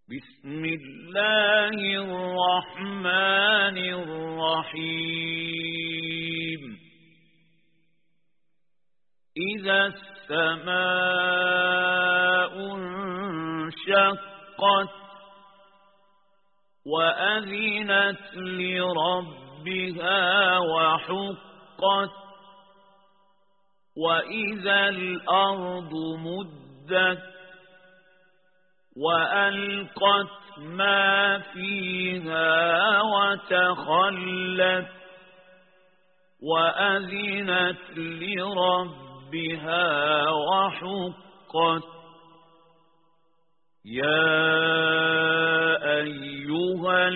بسم الله الرحمن الرحيم إذا السماء انشقت وأذنت لربها وحقت وإذا الأرض مدت وألقت ما فيها وتخلت وأذنت لربها وحقت يا أيها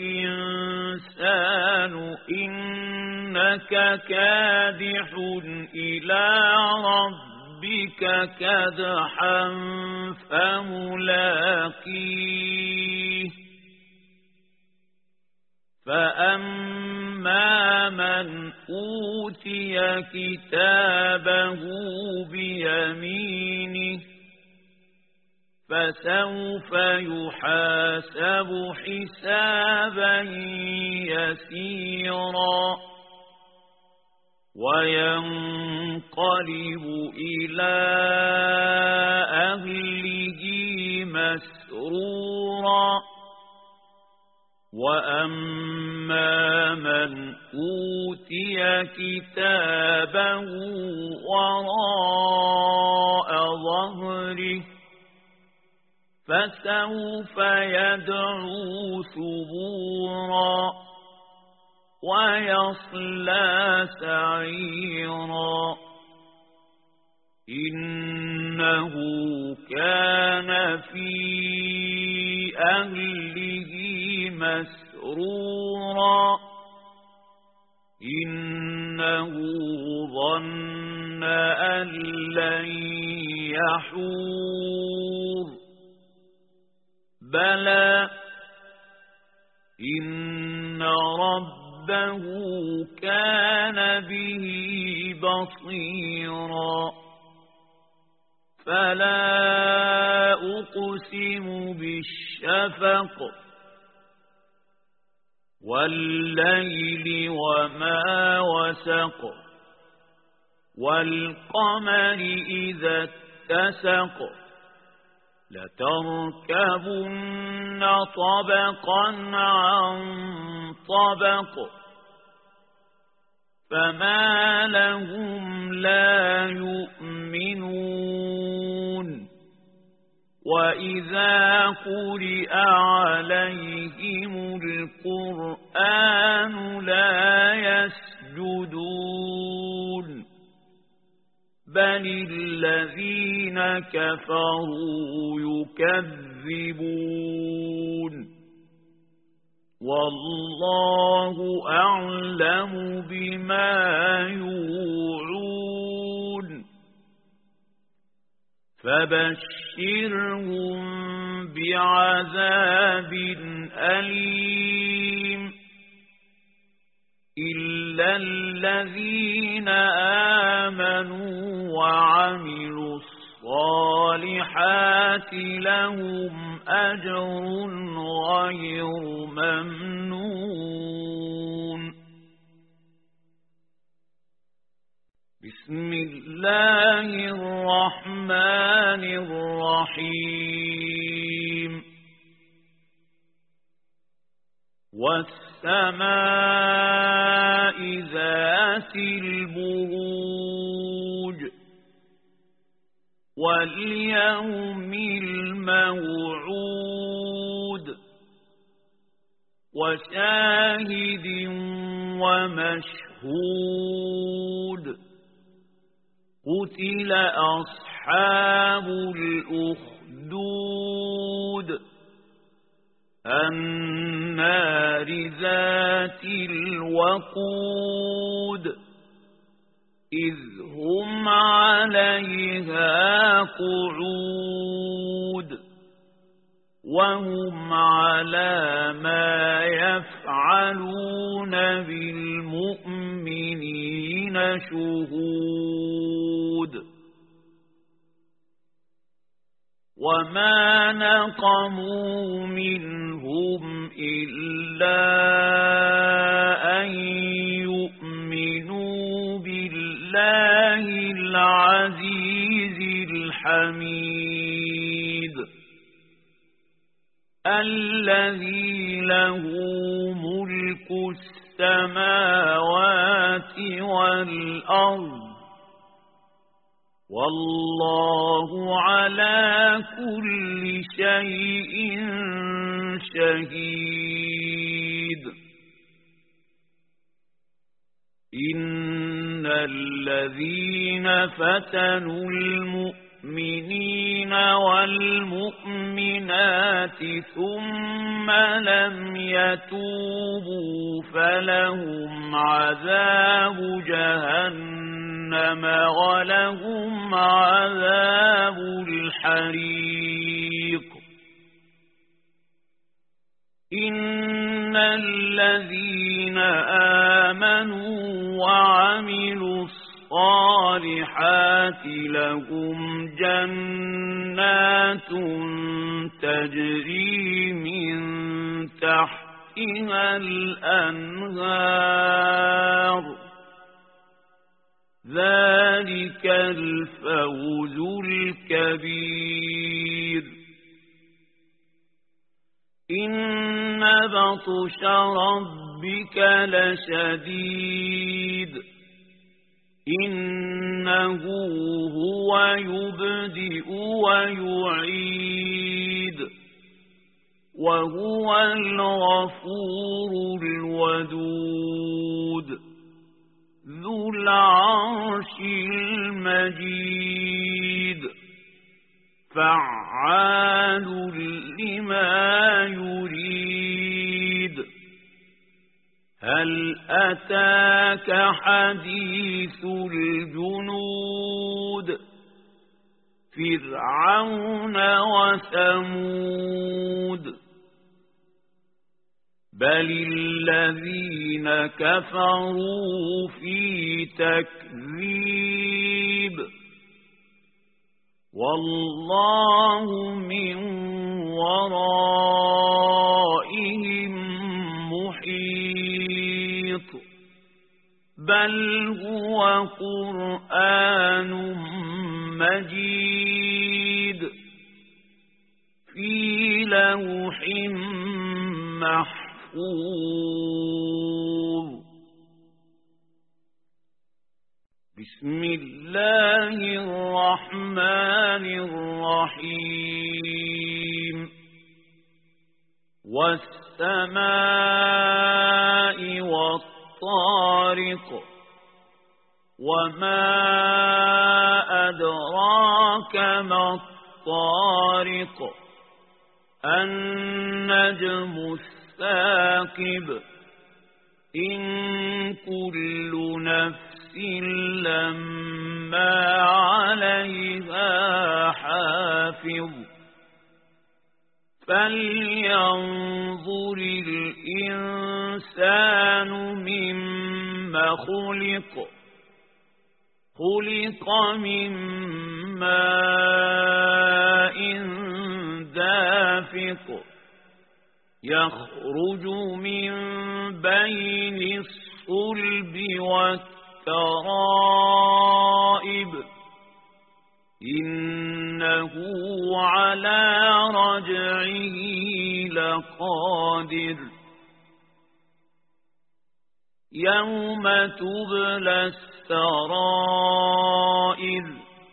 الإنسان إنك كادح إلى ربك كدحا فملاقيه فأما من أوتي كتابه بيمينه فسوف يحاسب حسابا يسيرا وينقلب إلى أهله مسرورا وأما من أوتي كتابه وراء ظهره فسوف يدعو ثبورا ويصلى سعيرا إنه كان في أهله مسرورا إنه ظن أن لن يحور بلى إن ربه كان به بصيرا فلا أقسم بالشفق والليل وما وسق والقمر إذا اتسق لتركبن طبقا عن طبق فما لهم لا يؤمنون وإذا قرئ عليهم القرآن لا يسجدون بل الذين كفروا يكذبون والله أعلم بما يوعون فبشرهم بعذاب أليم إلا الذين آمنوا وعملوا الصالحات لهم أجر غير ممنون بسم الله الرحمن الرحيم والسماء ذات البروج واليوم الموعود وشاهد ومشهود قتل أصحاب الأخدود النار ذات الوقود إذ هم عليها قعود وهم على ما يفعلون بالمؤمنين شهود وما نقموا منهم إلا أن يؤمنوا بالله العزيز الحميد الذي له ملك السماوات والأرض والله على كل شيء شهيد إن الذين فتنوا المؤمنين والمؤمنات ثم لم يتوبوا فلهم عذاب جهنم ولهم عذاب الحريق إن الذين آمنوا وعملوا الصالحات لهم جنات تجري من تحتها الأنهار ذلك الفوز الكبير إن بطش ربك لشديد إنه هو يبدئ ويعيد وهو الغفور الودود ذو العرش المجيد فعال لما يريد هل أتاك حديث الجنود فرعون وثمود بل الذين كفروا في تكذيب والله من ورائهم محيط بل هو قرآن مجيد في لوح محفوظ بسم الله الرحمن الرحيم والسماء والطارق وما أدراك ما الطارق النجم الثاقب إن كل نفس لما عليها حافظ فلينظر الإنسان مما خلق خلق من ماء دافق يخرج من بين الصلب والترائب إنه على رجعه لقادر يوم تبلى السرائر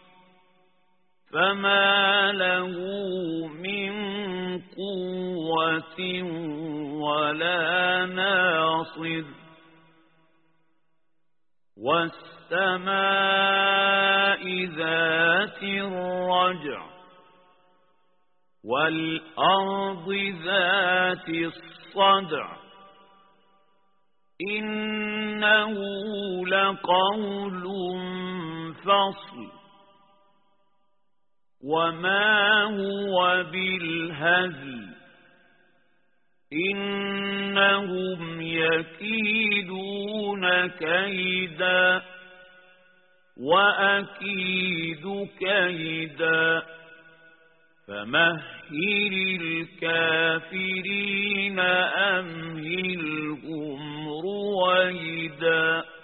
فما له من قوة ولا ناصر والسماء ذات الرجع والأرض ذات الصدع إنه لقول فصل وما هو بالهزل إنهم يكيدون كيدا وأكيد كيدا فمهل الكافرين أمهلهم رويدا